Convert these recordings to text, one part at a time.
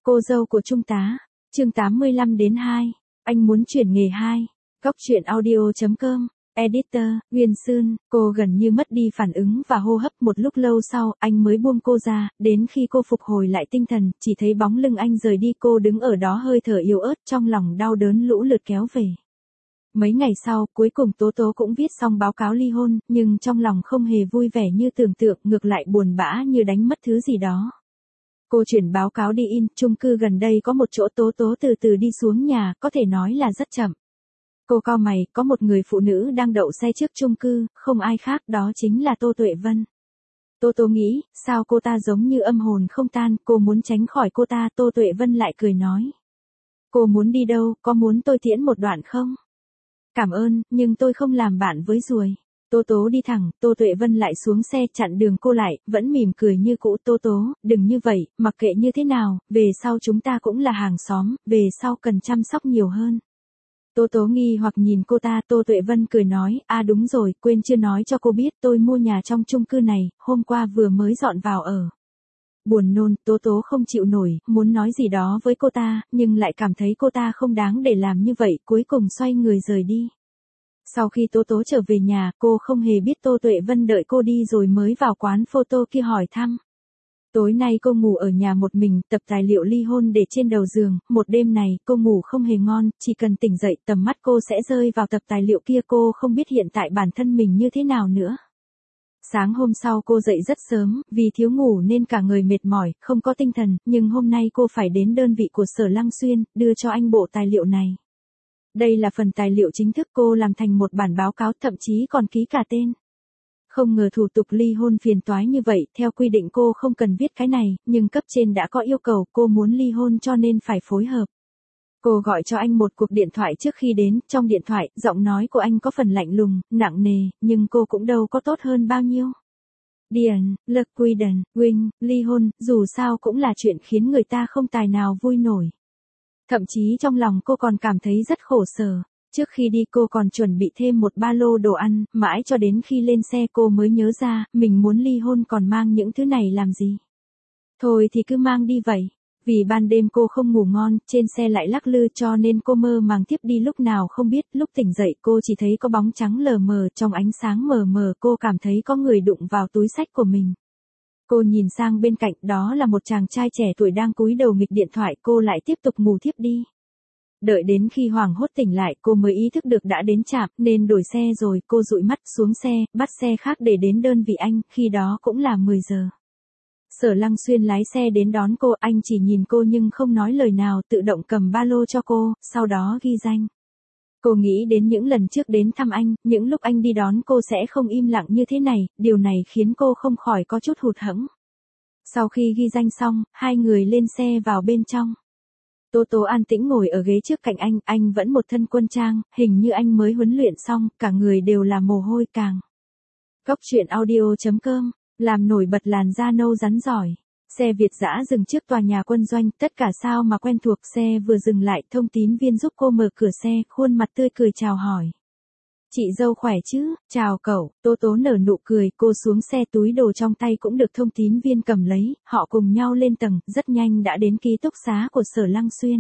Cô dâu của Trung tá, chương 85-2, anh muốn chuyển nghề 2. Góc truyện audio.com, editor, Nguyên Sương, cô gần như mất đi phản ứng và hô hấp một lúc lâu sau, anh mới buông cô ra, đến khi cô phục hồi lại tinh thần, chỉ thấy bóng lưng anh rời đi, cô đứng ở đó hơi thở yếu ớt, trong lòng đau đớn lũ lượt kéo về. Mấy ngày sau, cuối cùng Tố Tố cũng viết xong báo cáo ly hôn, nhưng trong lòng không hề vui vẻ như tưởng tượng, ngược lại buồn bã như đánh mất thứ gì đó. Cô chuyển báo cáo đi in, chung cư gần đây có một chỗ. Tố Tố từ từ đi xuống nhà, có thể nói là rất chậm. Cô cau mày, có một người phụ nữ đang đậu xe trước chung cư, không ai khác, đó chính là Tô Tuệ Vân. Tố Tố nghĩ, sao cô ta giống như âm hồn không tan, cô muốn tránh khỏi cô ta. Tô Tuệ Vân lại cười nói. Cô muốn đi đâu, có muốn tôi tiễn một đoạn không? Cảm ơn, nhưng tôi không làm bạn với ruồi. Tố Tố đi thẳng, Tô Tuệ Vân lại xuống xe chặn đường cô lại, vẫn mỉm cười như cũ. Tố Tố, đừng như vậy, mặc kệ như thế nào, về sau chúng ta cũng là hàng xóm, về sau cần chăm sóc nhiều hơn. Tố Tố nghi hoặc nhìn cô ta. Tô Tuệ Vân cười nói, đúng rồi, quên chưa nói cho cô biết, tôi mua nhà trong chung cư này, hôm qua vừa mới dọn vào ở. Buồn nôn, Tố Tố không chịu nổi, muốn nói gì đó với cô ta, nhưng lại cảm thấy cô ta không đáng để làm như vậy, cuối cùng xoay người rời đi. Sau khi Tố Tố trở về nhà, cô không hề biết Tô Tuệ Vân đợi cô đi rồi mới vào quán photo kia hỏi thăm. Tối nay cô ngủ ở nhà một mình, tập tài liệu ly hôn để trên đầu giường, một đêm này, cô ngủ không hề ngon, chỉ cần tỉnh dậy, tầm mắt cô sẽ rơi vào tập tài liệu kia, cô không biết hiện tại bản thân mình như thế nào nữa. Sáng hôm sau cô dậy rất sớm, vì thiếu ngủ nên cả người mệt mỏi, không có tinh thần, nhưng hôm nay cô phải đến đơn vị của Sở Lăng Xuyên, đưa cho anh bộ tài liệu này. Đây là phần tài liệu chính thức cô làm thành một bản báo cáo, thậm chí còn ký cả tên. Không ngờ thủ tục ly hôn phiền toái như vậy, theo quy định cô không cần viết cái này, nhưng cấp trên đã có yêu cầu, cô muốn ly hôn cho nên phải phối hợp. Cô gọi cho anh một cuộc điện thoại trước khi đến, trong điện thoại, giọng nói của anh có phần lạnh lùng, nặng nề, nhưng cô cũng đâu có tốt hơn bao nhiêu. Điền, Lực Quy Đần, Wing, ly hôn, dù sao cũng là chuyện khiến người ta không tài nào vui nổi. Thậm chí trong lòng cô còn cảm thấy rất khổ sở. Trước khi đi cô còn chuẩn bị thêm một ba lô đồ ăn, mãi cho đến khi lên xe cô mới nhớ ra, mình muốn ly hôn còn mang những thứ này làm gì. Thôi thì cứ mang đi vậy. Vì ban đêm cô không ngủ ngon, trên xe lại lắc lư cho nên cô mơ màng thiếp đi lúc nào không biết, lúc tỉnh dậy cô chỉ thấy có bóng trắng lờ mờ, trong ánh sáng mờ mờ cô cảm thấy có người đụng vào túi xách của mình. Cô nhìn sang bên cạnh, đó là một chàng trai trẻ tuổi đang cúi đầu nghịch điện thoại, cô lại tiếp tục ngủ thiếp đi. Đợi đến khi hoảng hốt tỉnh lại cô mới ý thức được đã đến trạm nên đổi xe rồi, cô dụi mắt xuống xe, bắt xe khác để đến đơn vị anh, khi đó cũng là 10 giờ. Sở Lăng Xuyên lái xe đến đón cô, anh chỉ nhìn cô nhưng không nói lời nào, tự động cầm ba lô cho cô, sau đó ghi danh. Cô nghĩ đến những lần trước đến thăm anh, những lúc anh đi đón cô sẽ không im lặng như thế này, điều này khiến cô không khỏi có chút hụt hẫng. Sau khi ghi danh xong, hai người lên xe vào bên trong. Tố Tố an tĩnh ngồi ở ghế trước cạnh anh vẫn một thân quân trang, hình như anh mới huấn luyện xong, cả người đều là mồ hôi càng. Góc truyện audio.com, làm nổi bật làn da nâu rắn giỏi. Xe Việt dã dừng trước tòa nhà quân doanh, tất cả sao mà quen thuộc, xe vừa dừng lại, thông tín viên giúp cô mở cửa xe, khuôn mặt tươi cười chào hỏi. Chị dâu khỏe chứ, chào cậu. Tố Tố nở nụ cười, cô xuống xe, túi đồ trong tay cũng được thông tín viên cầm lấy, họ cùng nhau lên tầng, rất nhanh đã đến ký túc xá của Sở Lăng Xuyên.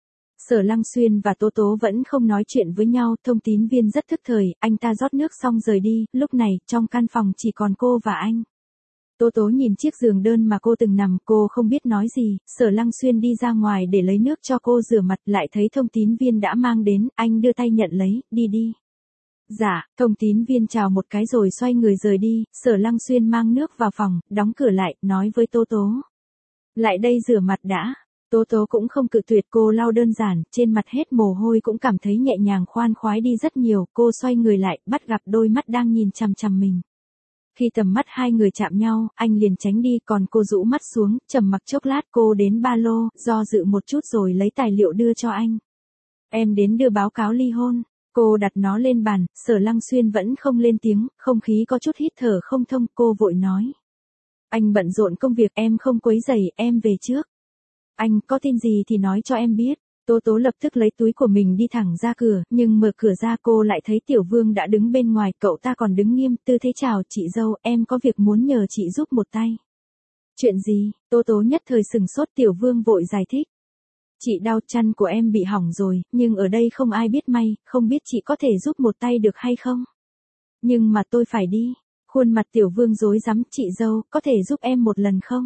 Sở Lăng Xuyên và Tố Tố vẫn không nói chuyện với nhau, thông tín viên rất thức thời, anh ta rót nước xong rời đi, lúc này, trong căn phòng chỉ còn cô và anh. Tố Tố nhìn chiếc giường đơn mà cô từng nằm, cô không biết nói gì. Sở Lăng Xuyên đi ra ngoài để lấy nước cho cô rửa mặt, lại thấy thông tín viên đã mang đến, anh đưa tay nhận lấy, đi. Dạ, thông tín viên chào một cái rồi xoay người rời đi. Sở Lăng Xuyên mang nước vào phòng, đóng cửa lại, nói với Tố Tố. Lại đây rửa mặt đã. Tố Tố cũng không cự tuyệt, cô lau đơn giản, trên mặt hết mồ hôi cũng cảm thấy nhẹ nhàng khoan khoái đi rất nhiều. Cô xoay người lại, bắt gặp đôi mắt đang nhìn chằm chằm mình. Khi tầm mắt hai người chạm nhau, anh liền tránh đi, còn cô rũ mắt xuống, trầm mặc chốc lát, cô đến ba lô, do dự một chút rồi lấy tài liệu đưa cho anh. Em đến đưa báo cáo ly hôn. Cô đặt nó lên bàn, Sở Lăng Xuyên vẫn không lên tiếng, không khí có chút hít thở không thông, cô vội nói. Anh bận rộn công việc, em không quấy rầy, em về trước. Anh có tin gì thì nói cho em biết. Tố Tố lập tức lấy túi của mình đi thẳng ra cửa, nhưng mở cửa ra cô lại thấy Tiểu Vương đã đứng bên ngoài, cậu ta còn đứng nghiêm, tư thế chào chị dâu, em có việc muốn nhờ chị giúp một tay. Chuyện gì? Tố Tố nhất thời sừng sốt, Tiểu Vương vội giải thích. Chị đau chăn của em bị hỏng rồi, nhưng ở đây không ai biết may, không biết chị có thể giúp một tay được hay không? Nhưng mà tôi phải đi. Khuôn mặt Tiểu Vương rối rắm, chị dâu, có thể giúp em một lần không?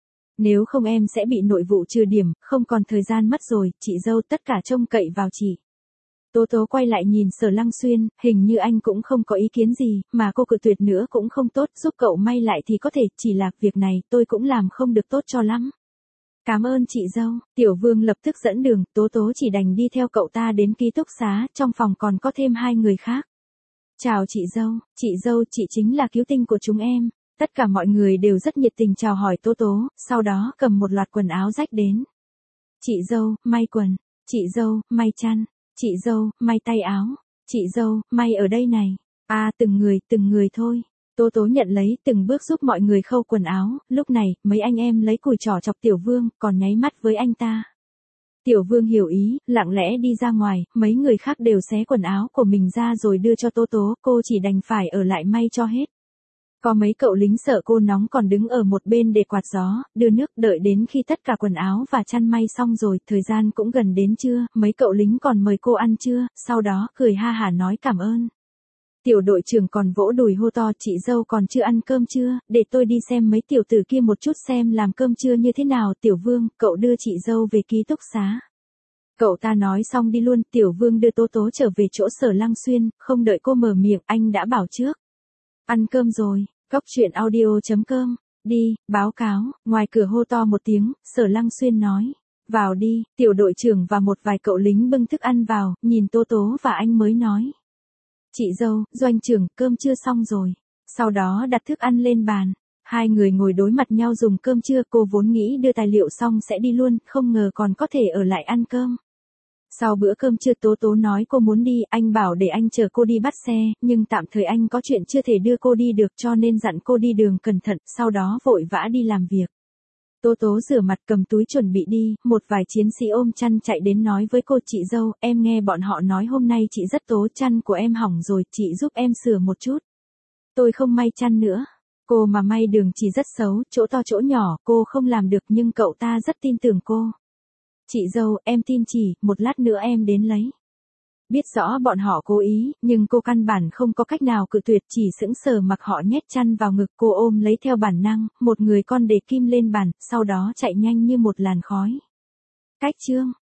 Nếu không em sẽ bị nội vụ trừ điểm, không còn thời gian mất rồi, chị dâu tất cả trông cậy vào chị. Tố Tố quay lại nhìn Sở Lăng Xuyên, hình như anh cũng không có ý kiến gì, mà cô cự tuyệt nữa cũng không tốt, giúp cậu may lại thì có thể, chỉ là việc này tôi cũng làm không được tốt cho lắm. Cảm ơn chị dâu, Tiểu Vương lập tức dẫn đường, Tố Tố chỉ đành đi theo cậu ta đến ký túc xá, trong phòng còn có thêm 2 người khác. Chào chị dâu, chị chính là cứu tinh của chúng em. Tất cả mọi người đều rất nhiệt tình chào hỏi Tố Tố, sau đó cầm một loạt quần áo rách đến. Chị dâu, may quần. Chị dâu, may chăn. Chị dâu, may tay áo. Chị dâu, may ở đây này. À, từng người thôi. Tố Tố nhận lấy, từng bước giúp mọi người khâu quần áo, lúc này, mấy anh em lấy cùi trỏ chọc Tiểu Vương, còn nháy mắt với anh ta. Tiểu Vương hiểu ý, lặng lẽ đi ra ngoài, mấy người khác đều xé quần áo của mình ra rồi đưa cho Tố Tố, cô chỉ đành phải ở lại may cho hết. Có mấy cậu lính sợ cô nóng còn đứng ở một bên để quạt gió, đưa nước, đợi đến khi tất cả quần áo và chăn may xong rồi, thời gian cũng gần đến trưa, mấy cậu lính còn mời cô ăn trưa, sau đó cười ha hả nói cảm ơn. Tiểu đội trưởng còn vỗ đùi hô to, chị dâu còn chưa ăn cơm chưa, để tôi đi xem mấy tiểu tử kia một chút xem làm cơm trưa như thế nào. Tiểu Vương, cậu đưa chị dâu về ký túc xá. Cậu ta nói xong đi luôn, Tiểu Vương đưa Tố Tố trở về chỗ Sở Lăng Xuyên, không đợi cô mở miệng, anh đã bảo trước. Ăn cơm rồi, Cóc truyện audio.com, đi, báo cáo, ngoài cửa hô to một tiếng, Sở Lăng Xuyên nói. Vào đi, tiểu đội trưởng và một vài cậu lính bưng thức ăn vào, nhìn Tố Tố và anh mới nói. Chị dâu, doanh trưởng, cơm chưa xong rồi. Sau đó đặt thức ăn lên bàn. Hai người ngồi đối mặt nhau dùng cơm trưa, cô vốn nghĩ đưa tài liệu xong sẽ đi luôn, không ngờ còn có thể ở lại ăn cơm. Sau bữa cơm trưa Tố Tố nói cô muốn đi, anh bảo để anh chờ cô đi bắt xe, nhưng tạm thời anh có chuyện chưa thể đưa cô đi được cho nên dặn cô đi đường cẩn thận, sau đó vội vã đi làm việc. Tố Tố rửa mặt cầm túi chuẩn bị đi, một vài chiến sĩ ôm chăn chạy đến nói với cô, chị dâu, em nghe bọn họ nói hôm nay chị rất tố, chăn của em hỏng rồi, chị giúp em sửa một chút. Tôi không may chăn nữa. Cô mà may đường chỉ rất xấu, chỗ to chỗ nhỏ, cô không làm được nhưng cậu ta rất tin tưởng cô. Chị dâu, em tin chị, một lát nữa em đến lấy. Biết rõ bọn họ cố ý, nhưng cô căn bản không có cách nào cự tuyệt, chỉ sững sờ mặc họ nhét chăn vào ngực, cô ôm lấy theo bản năng, một người con để kim lên bàn, sau đó chạy nhanh như một làn khói. Cách chương